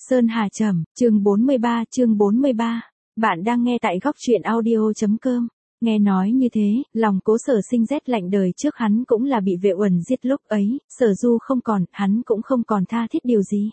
Sơn Hà Trầm, chương 43. Bạn đang nghe tại góc truyện audio.com. Nghe nói như thế, lòng Cố Sở Sinh rét lạnh, đời trước hắn cũng là bị Vệ Uẩn giết, lúc ấy, Sở Du không còn, hắn cũng không còn tha thiết điều gì.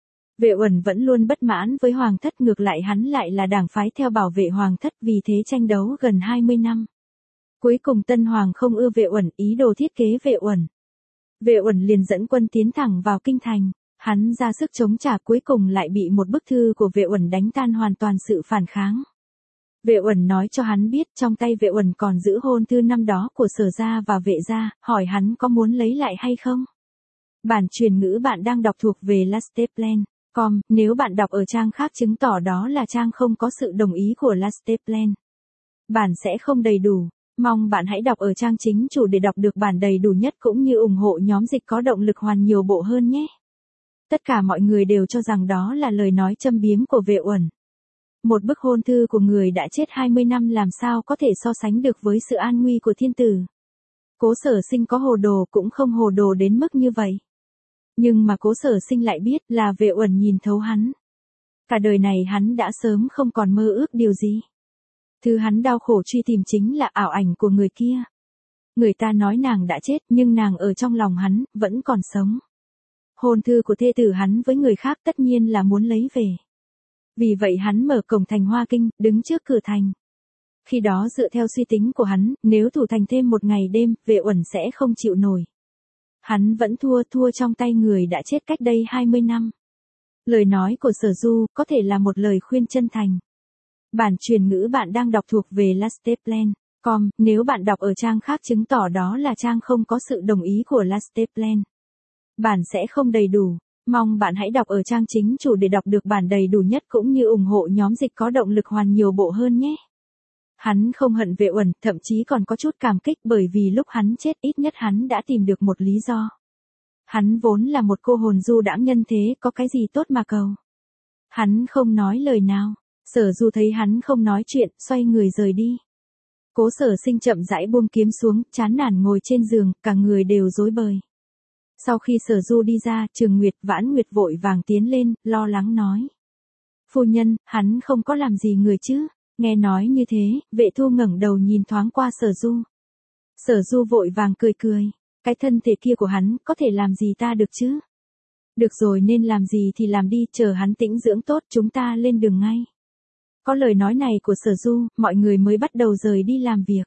Vệ Uẩn vẫn luôn bất mãn với Hoàng thất, ngược lại hắn lại là đảng phái theo bảo vệ Hoàng thất, vì thế tranh đấu gần 20 năm. Cuối cùng Tân Hoàng không ưa Vệ Uẩn, ý đồ thiết kế Vệ Uẩn. Vệ Uẩn liền dẫn quân tiến thẳng vào kinh thành. Hắn ra sức chống trả, cuối cùng lại bị một bức thư của Vệ Uẩn đánh tan hoàn toàn sự phản kháng. Vệ Uẩn nói cho hắn biết trong tay Vệ Uẩn còn giữ hôn thư năm đó của Sở gia và Vệ gia, hỏi hắn có muốn lấy lại hay không. Bản truyền ngữ bạn đang đọc thuộc về Lasteplan.com, nếu bạn đọc ở trang khác chứng tỏ đó là trang không có sự đồng ý của Lasteplan. Bản sẽ không đầy đủ. Mong bạn hãy đọc ở trang chính chủ để đọc được bản đầy đủ nhất, cũng như ủng hộ nhóm dịch có động lực hoàn nhiều bộ hơn nhé. Tất cả mọi người đều cho rằng đó là lời nói châm biếm của Vệ Uẩn. Một bức hôn thư của người đã chết 20 năm làm sao có thể so sánh được với sự an nguy của thiên tử. Cố Sở Sinh có hồ đồ cũng không hồ đồ đến mức như vậy. Nhưng mà Cố Sở Sinh lại biết là Vệ Uẩn nhìn thấu hắn. Cả đời này hắn đã sớm không còn mơ ước điều gì. Thứ hắn đau khổ truy tìm chính là ảo ảnh của người kia. Người ta nói nàng đã chết nhưng nàng ở trong lòng hắn, vẫn còn sống. Hôn thư của thê tử hắn với người khác tất nhiên là muốn lấy về. Vì vậy hắn mở cổng thành Hoa Kinh, đứng trước cửa thành. Khi đó dựa theo suy tính của hắn, nếu thủ thành thêm một ngày đêm, Vệ Uẩn sẽ không chịu nổi. Hắn vẫn thua trong tay người đã chết cách đây 20 năm. Lời nói của Sở Du có thể là một lời khuyên chân thành. Bản truyền ngữ bạn đang đọc thuộc về Lasteplan.com, nếu bạn đọc ở trang khác chứng tỏ đó là trang không có sự đồng ý của Lasteplan. Bản sẽ không đầy đủ. Mong bạn hãy đọc ở trang chính chủ để đọc được bản đầy đủ nhất, cũng như ủng hộ nhóm dịch có động lực hoàn nhiều bộ hơn nhé. Hắn không hận Vệ Uẩn, thậm chí còn có chút cảm kích, bởi vì lúc hắn chết ít nhất hắn đã tìm được một lý do. Hắn vốn là một cô hồn du đãng nhân thế, có cái gì tốt mà cầu. Hắn không nói lời nào. Sở Du thấy hắn không nói chuyện, xoay người rời đi. Cố Sở Sinh chậm rãi buông kiếm xuống, chán nản ngồi trên giường, cả người đều rối bời. Sau khi Sở Du đi ra, Trường Nguyệt, Vãn Nguyệt vội vàng tiến lên, lo lắng nói. Phu nhân, hắn không có làm gì người chứ? Nghe nói như thế, Vệ Thu ngẩng đầu nhìn thoáng qua Sở Du. Sở Du vội vàng cười. Cái thân thể kia của hắn, có thể làm gì ta được chứ? Được rồi, nên làm gì thì làm đi, chờ hắn tĩnh dưỡng tốt, chúng ta lên đường ngay. Có lời nói này của Sở Du, mọi người mới bắt đầu rời đi làm việc.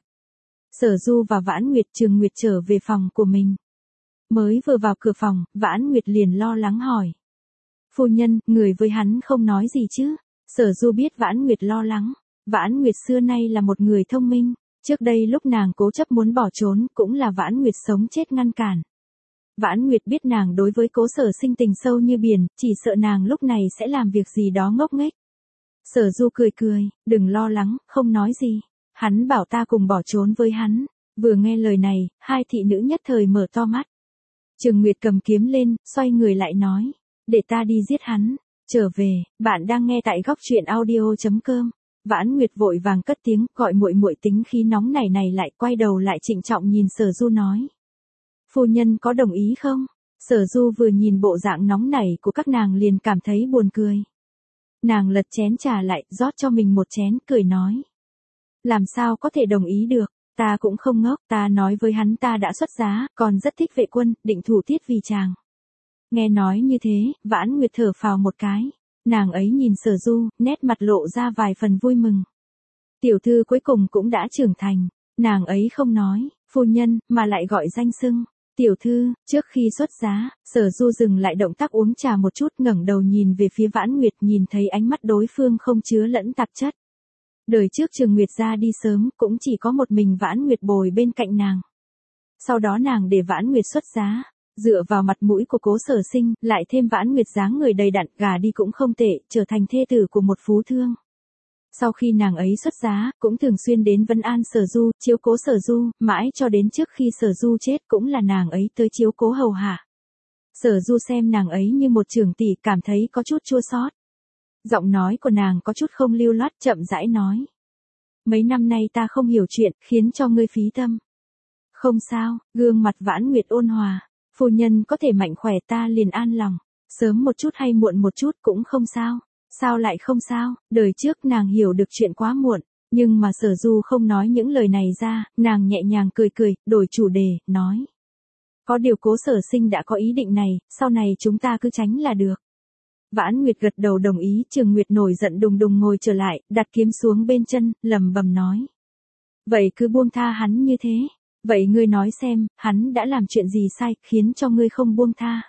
Sở Du và Vãn Nguyệt, Trường Nguyệt trở về phòng của mình. Mới vừa vào cửa phòng, Vãn Nguyệt liền lo lắng hỏi. Phu nhân, người với hắn không nói gì chứ? Sở Du biết Vãn Nguyệt lo lắng. Vãn Nguyệt xưa nay là một người thông minh. Trước đây lúc nàng cố chấp muốn bỏ trốn, cũng là Vãn Nguyệt sống chết ngăn cản. Vãn Nguyệt biết nàng đối với Cố Sở Sinh tình sâu như biển, chỉ sợ nàng lúc này sẽ làm việc gì đó ngốc nghếch. Sở Du cười, đừng lo lắng, không nói gì. Hắn bảo ta cùng bỏ trốn với hắn. Vừa nghe lời này, hai thị nữ nhất thời mở to mắt. Trường Nguyệt cầm kiếm lên, xoay người lại nói. Để ta đi giết hắn. Trở về, bạn đang nghe tại góc truyện audio.com. Vãn Nguyệt vội vàng cất tiếng, gọi muội tính khí nóng này lại, quay đầu lại trịnh trọng nhìn Sở Du nói. Phu nhân có đồng ý không? Sở Du vừa nhìn bộ dạng nóng nảy của các nàng liền cảm thấy buồn cười. Nàng lật chén trà lại, rót cho mình một chén, cười nói. Làm sao có thể đồng ý được, ta cũng không ngốc, ta nói với hắn ta đã xuất giá, còn rất thích Vệ Quân, định thủ tiết vì chàng. Nghe nói như thế, Vãn Nguyệt thở phào một cái. Nàng ấy nhìn Sở Du, nét mặt lộ ra vài phần vui mừng. Tiểu thư cuối cùng cũng đã trưởng thành. Nàng ấy không nói, phu nhân, mà lại gọi danh xưng. Tiểu thư, trước khi xuất giá, Sở Du dừng lại động tác uống trà một chút, ngẩng đầu nhìn về phía Vãn Nguyệt, nhìn thấy ánh mắt đối phương không chứa lẫn tạp chất. Đời trước Trường Nguyệt ra đi sớm, cũng chỉ có một mình Vãn Nguyệt bồi bên cạnh nàng. Sau đó nàng để Vãn Nguyệt xuất giá, dựa vào mặt mũi của Cố Sở Sinh, lại thêm Vãn Nguyệt dáng người đầy đặn, gả đi cũng không tệ, trở thành thê tử của một phú thương. Sau khi nàng ấy xuất giá, cũng thường xuyên đến Vân An Sở Du, chiếu cố Sở Du, mãi cho đến trước khi Sở Du chết cũng là nàng ấy tới chiếu cố hầu hạ. Sở Du xem nàng ấy như một trưởng tỷ, cảm thấy có chút chua xót. Giọng nói của nàng có chút không lưu loát, chậm rãi nói. Mấy năm nay ta không hiểu chuyện, khiến cho ngươi phí tâm. Không sao, gương mặt Vãn Nguyệt ôn hòa. Phu nhân có thể mạnh khỏe ta liền an lòng. Sớm một chút hay muộn một chút cũng không sao. Sao lại không sao, đời trước nàng hiểu được chuyện quá muộn, nhưng mà Sở Du không nói những lời này ra, nàng nhẹ nhàng cười cười, đổi chủ đề, nói. Có điều Cố Sở Sinh đã có ý định này, sau này chúng ta cứ tránh là được. Vãn Nguyệt gật đầu đồng ý, Trường Nguyệt nổi giận đùng đùng ngồi trở lại, đặt kiếm xuống bên chân, lầm bầm nói. Vậy cứ buông tha hắn như thế. Vậy ngươi nói xem, hắn đã làm chuyện gì sai, khiến cho ngươi không buông tha.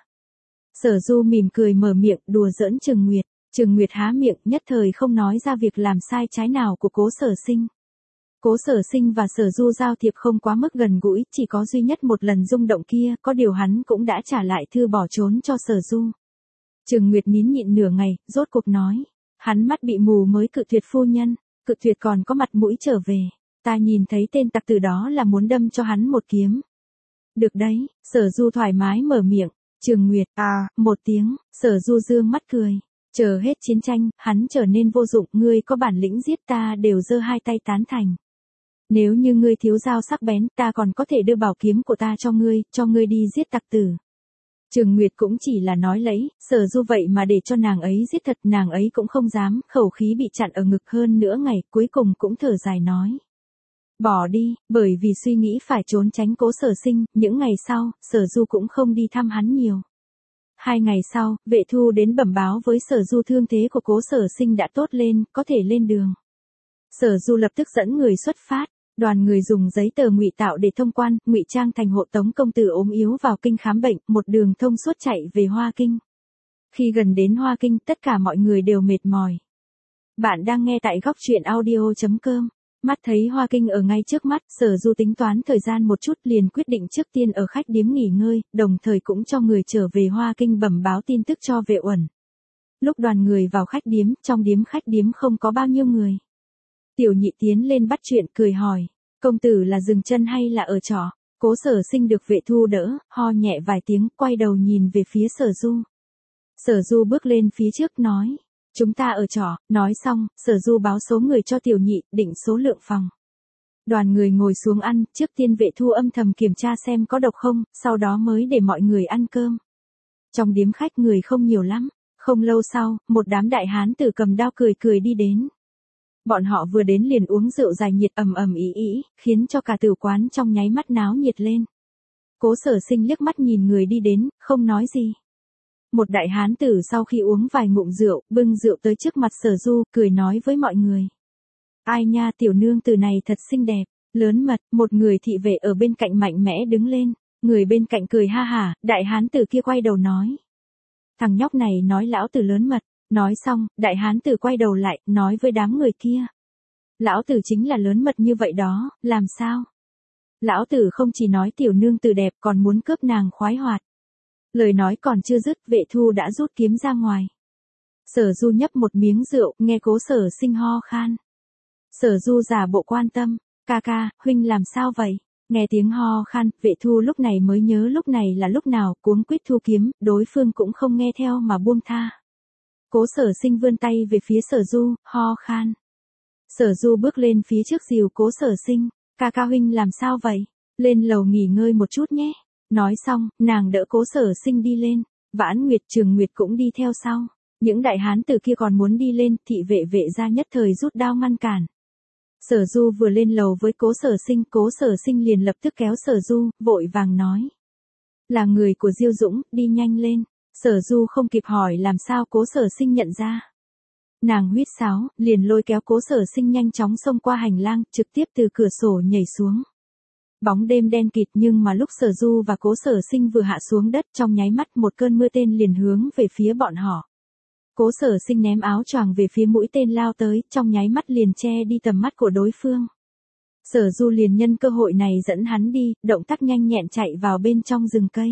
Sở Du mỉm cười mở miệng, đùa giỡn Trường Nguyệt. Trường Nguyệt há miệng, nhất thời không nói ra việc làm sai trái nào của Cố Sở Sinh. Cố Sở Sinh và Sở Du giao thiệp không quá mức gần gũi, chỉ có duy nhất một lần rung động kia, có điều hắn cũng đã trả lại thư bỏ trốn cho Sở Du. Trường Nguyệt nín nhịn nửa ngày, rốt cuộc nói. Hắn mắt bị mù mới cự tuyệt phu nhân, cự tuyệt còn có mặt mũi trở về. Ta nhìn thấy tên tặc tử đó là muốn đâm cho hắn một kiếm. Được đấy, Sở Du thoải mái mở miệng. Trường Nguyệt, một tiếng, Sở Du dương mắt cười. Chờ hết chiến tranh, hắn trở nên vô dụng, ngươi có bản lĩnh giết ta đều giơ hai tay tán thành. Nếu như ngươi thiếu dao sắc bén, ta còn có thể đưa bảo kiếm của ta cho ngươi đi giết tặc tử. Trường Nguyệt cũng chỉ là nói lấy, Sở Du vậy mà để cho nàng ấy giết thật, nàng ấy cũng không dám, khẩu khí bị chặn ở ngực hơn nữa ngày, cuối cùng cũng thở dài nói. Bỏ đi, bởi vì suy nghĩ phải trốn tránh Cố Sở Sinh, những ngày sau, Sở Du cũng không đi thăm hắn nhiều. 2 ngày sau, Vệ Thu đến bẩm báo với Sở Du thương thế của Cố Sở Sinh đã tốt lên, có thể lên đường. Sở Du lập tức dẫn người xuất phát, đoàn người dùng giấy tờ ngụy tạo để thông quan, ngụy trang thành hộ tống công tử ốm yếu vào kinh khám bệnh, một đường thông suốt chạy về Hoa Kinh. Khi gần đến Hoa Kinh, tất cả mọi người đều mệt mỏi. Bạn đang nghe tại góc truyện audio.com. Mắt thấy Hoa Kinh ở ngay trước mắt, Sở Du tính toán thời gian một chút liền quyết định trước tiên ở khách điếm nghỉ ngơi, đồng thời cũng cho người trở về Hoa Kinh bẩm báo tin tức cho Vệ Uẩn. Lúc đoàn người vào khách điếm, trong khách điếm không có bao nhiêu người. Tiểu Nhị tiến lên bắt chuyện cười hỏi, công tử là dừng chân hay là ở trọ? Cố Sở Sinh được Vệ Thu đỡ, ho nhẹ vài tiếng, quay đầu nhìn về phía Sở Du. Sở Du bước lên phía trước nói. Chúng ta ở trọ, nói xong, Sở Du báo số người cho Tiểu Nhị, định số lượng phòng. Đoàn người ngồi xuống ăn, trước tiên Vệ Thu âm thầm kiểm tra xem có độc không, sau đó mới để mọi người ăn cơm. Trong điếm khách người không nhiều lắm, không lâu sau, một đám đại hán tử cầm đao cười cười đi đến. Bọn họ vừa đến liền uống rượu dài nhiệt ầm ầm ý, khiến cho cả tử quán trong nháy mắt náo nhiệt lên. Cố Sở Sinh liếc mắt nhìn người đi đến, không nói gì. Một đại hán tử sau khi uống vài ngụm rượu, bưng rượu tới trước mặt Sở Du, cười nói với mọi người. Ai nha, tiểu nương tử này thật xinh đẹp, lớn mật, một người thị vệ ở bên cạnh mạnh mẽ đứng lên, người bên cạnh cười ha hả, đại hán tử kia quay đầu nói. Thằng nhóc này nói lão tử lớn mật, nói xong, đại hán tử quay đầu lại, nói với đám người kia. Lão tử chính là lớn mật như vậy đó, làm sao? Lão tử không chỉ nói tiểu nương tử đẹp còn muốn cướp nàng khoái hoạt. Lời nói còn chưa dứt, Vệ Thu đã rút kiếm ra ngoài. Sở Du nhấp một miếng rượu, nghe Cố Sở Sinh ho khan. Sở Du giả bộ quan tâm, ca ca, huynh làm sao vậy? Nghe tiếng ho khan, Vệ Thu lúc này mới nhớ lúc này là lúc nào, cuống quýt thu kiếm, đối phương cũng không nghe theo mà buông tha. Cố Sở Sinh vươn tay về phía Sở Du, ho khan. Sở Du bước lên phía trước dìu Cố Sở Sinh, ca ca huynh làm sao vậy? Lên lầu nghỉ ngơi một chút nhé. Nói xong, nàng đỡ Cố Sở Sinh đi lên, Vãn Nguyệt Trường Nguyệt cũng đi theo sau. Những đại hán tử kia còn muốn đi lên, thị vệ Vệ gia nhất thời rút đao ngăn cản. Sở Du vừa lên lầu với Cố Sở Sinh liền lập tức kéo Sở Du, vội vàng nói. Là người của Diêu Dũng, đi nhanh lên. Sở Du không kịp hỏi làm sao Cố Sở Sinh nhận ra. Nàng huýt sáo, liền lôi kéo Cố Sở Sinh nhanh chóng xông qua hành lang, trực tiếp từ cửa sổ nhảy xuống. Bóng đêm đen kịt nhưng mà lúc Sở Du và Cố Sở Sinh vừa hạ xuống đất trong nháy mắt một cơn mưa tên liền hướng về phía bọn họ. Cố Sở Sinh ném áo choàng về phía mũi tên lao tới, trong nháy mắt liền che đi tầm mắt của đối phương. Sở Du liền nhân cơ hội này dẫn hắn đi, động tác nhanh nhẹn chạy vào bên trong rừng cây.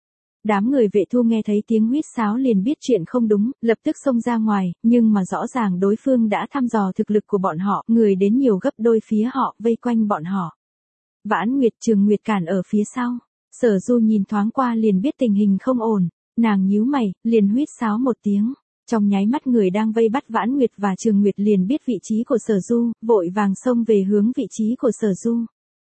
Đám người Vệ Thu nghe thấy tiếng huýt sáo liền biết chuyện không đúng, lập tức xông ra ngoài, nhưng mà rõ ràng đối phương đã thăm dò thực lực của bọn họ, người đến nhiều gấp đôi phía họ, vây quanh bọn họ. Vãn Nguyệt Trường Nguyệt cản ở phía sau. Sở Du nhìn thoáng qua liền biết tình hình không ổn, nàng nhíu mày, liền huýt sáo một tiếng. Trong nháy mắt người đang vây bắt Vãn Nguyệt và Trường Nguyệt liền biết vị trí của Sở Du, vội vàng xông về hướng vị trí của Sở Du.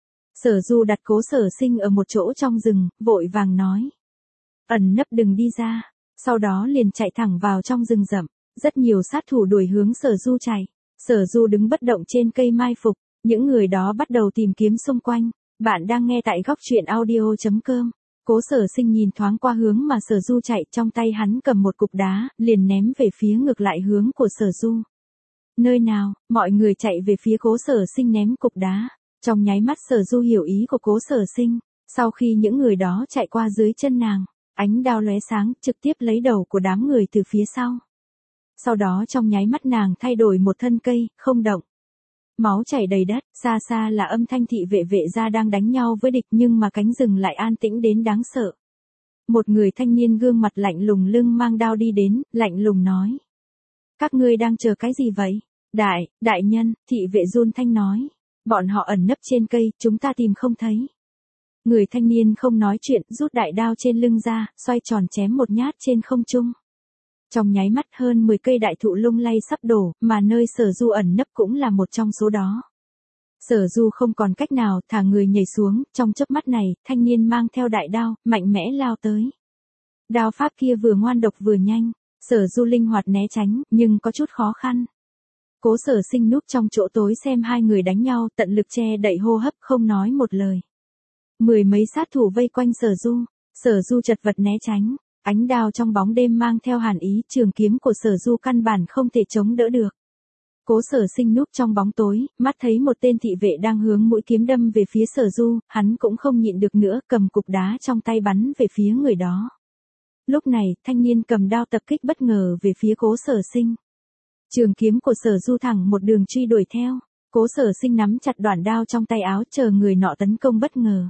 Sở Du đặt Cố Sở Sinh ở một chỗ trong rừng, vội vàng nói. Ẩn nấp đừng đi ra. Sau đó liền chạy thẳng vào trong rừng rậm. Rất nhiều sát thủ đuổi hướng Sở Du chạy. Sở Du đứng bất động trên cây mai phục. Những người đó bắt đầu tìm kiếm xung quanh. Bạn đang nghe tại góc truyện audio.com. Cố Sở Sinh nhìn thoáng qua hướng mà Sở Du chạy, trong tay hắn cầm một cục đá, liền ném về phía ngược lại hướng của Sở Du. Nơi nào, mọi người chạy về phía Cố Sở Sinh ném cục đá. Trong nháy mắt Sở Du hiểu ý của Cố Sở Sinh. Sau khi những người đó chạy qua dưới chân nàng, ánh đao lóe sáng, trực tiếp lấy đầu của đám người từ phía sau. Sau đó trong nháy mắt nàng thay đổi một thân cây, không động. Máu chảy đầy đất, xa xa là âm thanh thị vệ vệ gia đang đánh nhau với địch, nhưng mà cánh rừng lại an tĩnh đến đáng sợ. Một người thanh niên gương mặt lạnh lùng lưng mang đao đi đến, lạnh lùng nói. Các ngươi đang chờ cái gì vậy? Đại nhân, thị vệ run thanh nói. Bọn họ ẩn nấp trên cây, chúng ta tìm không thấy. Người thanh niên không nói chuyện, rút đại đao trên lưng ra, xoay tròn chém một nhát trên không trung. Trong nháy mắt hơn 10 cây đại thụ lung lay sắp đổ, mà nơi Sở Du ẩn nấp cũng là một trong số đó. Sở Du không còn cách nào, thả người nhảy xuống, trong chớp mắt này, thanh niên mang theo đại đao, mạnh mẽ lao tới. Đao pháp kia vừa ngoan độc vừa nhanh, Sở Du linh hoạt né tránh, nhưng có chút khó khăn. Cố Sở Sinh núp trong chỗ tối xem hai người đánh nhau, tận lực che đậy hô hấp, không nói một lời. Mười mấy sát thủ vây quanh Sở Du chật vật né tránh. Ánh đao trong bóng đêm mang theo hàn ý, trường kiếm của Sở Du căn bản không thể chống đỡ được. Cố Sở Sinh núp trong bóng tối, mắt thấy một tên thị vệ đang hướng mũi kiếm đâm về phía Sở Du, hắn cũng không nhịn được nữa, cầm cục đá trong tay bắn về phía người đó. Lúc này, thanh niên cầm đao tập kích bất ngờ về phía Cố Sở Sinh. Trường kiếm của Sở Du thẳng một đường truy đuổi theo. Cố Sở Sinh nắm chặt đoạn đao trong tay áo, chờ người nọ tấn công bất ngờ.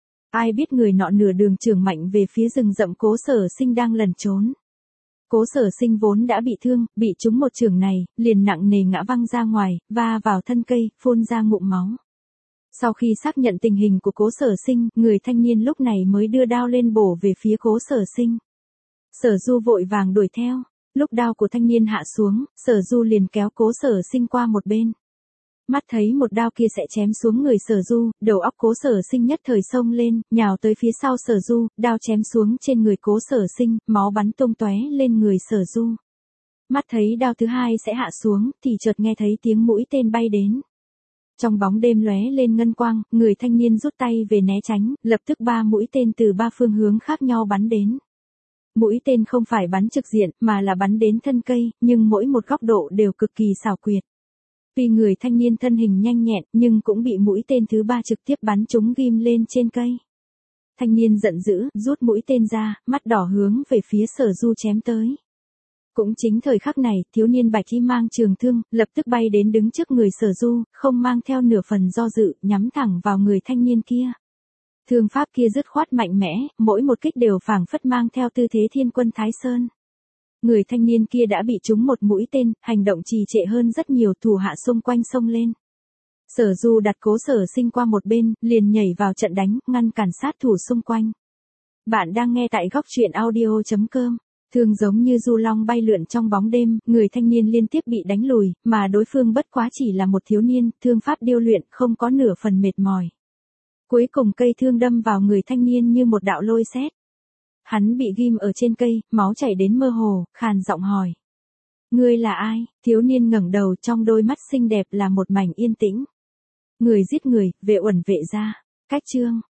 Ai biết người nọ nửa đường chưởng mạnh về phía rừng rậm Cố Sở Sinh đang lẩn trốn. Cố Sở Sinh vốn đã bị thương, bị trúng một chưởng này, liền nặng nề ngã văng ra ngoài, va vào thân cây, phun ra ngụm máu. Sau khi xác nhận tình hình của Cố Sở Sinh, người thanh niên lúc này mới đưa đao lên bổ về phía Cố Sở Sinh. Sở Du vội vàng đuổi theo, lúc đao của thanh niên hạ xuống, Sở Du liền kéo Cố Sở Sinh qua một bên. Mắt thấy một đao kia sẽ chém xuống người Sở Du, đầu óc Cố Sở Sinh nhất thời xông lên, nhào tới phía sau Sở Du, đao chém xuống trên người Cố Sở Sinh, máu bắn tung tóe lên người Sở Du. Mắt thấy đao thứ hai sẽ hạ xuống, thì chợt nghe thấy tiếng mũi tên bay đến. Trong bóng đêm lóe lên ngân quang, người thanh niên rút tay về né tránh, lập tức 3 mũi tên từ 3 phương hướng khác nhau bắn đến. Mũi tên không phải bắn trực diện, mà là bắn đến thân cây, nhưng mỗi một góc độ đều cực kỳ xảo quyệt. Vì người thanh niên thân hình nhanh nhẹn, nhưng cũng bị mũi tên thứ 3 trực tiếp bắn trúng ghim lên trên cây. Thanh niên giận dữ, rút mũi tên ra, mắt đỏ hướng về phía Sở Du chém tới. Cũng chính thời khắc này, thiếu niên bạch y mang trường thương, lập tức bay đến đứng trước người Sở Du, không mang theo nửa phần do dự, nhắm thẳng vào người thanh niên kia. Thương pháp kia dứt khoát mạnh mẽ, mỗi một kích đều phảng phất mang theo tư thế thiên quân Thái Sơn. Người thanh niên kia đã bị trúng một mũi tên, hành động trì trệ hơn rất nhiều, thủ hạ xung quanh xông lên. Sở Du đặt Cố Sở Sinh qua một bên, liền nhảy vào trận đánh, ngăn cản sát thủ xung quanh. Bạn đang nghe tại góc truyện audio.com. Thương giống như du long bay lượn trong bóng đêm, người thanh niên liên tiếp bị đánh lùi, mà đối phương bất quá chỉ là một thiếu niên, thương pháp điêu luyện, không có nửa phần mệt mỏi. Cuối cùng cây thương đâm vào người thanh niên như một đạo lôi sét. Hắn bị ghim ở trên cây, máu chảy đến mơ hồ, khàn giọng hỏi. Ngươi là ai? Thiếu niên ngẩng đầu, trong đôi mắt xinh đẹp là một mảnh yên tĩnh. Người giết người, vệ uẩn vệ gia. Cách chương.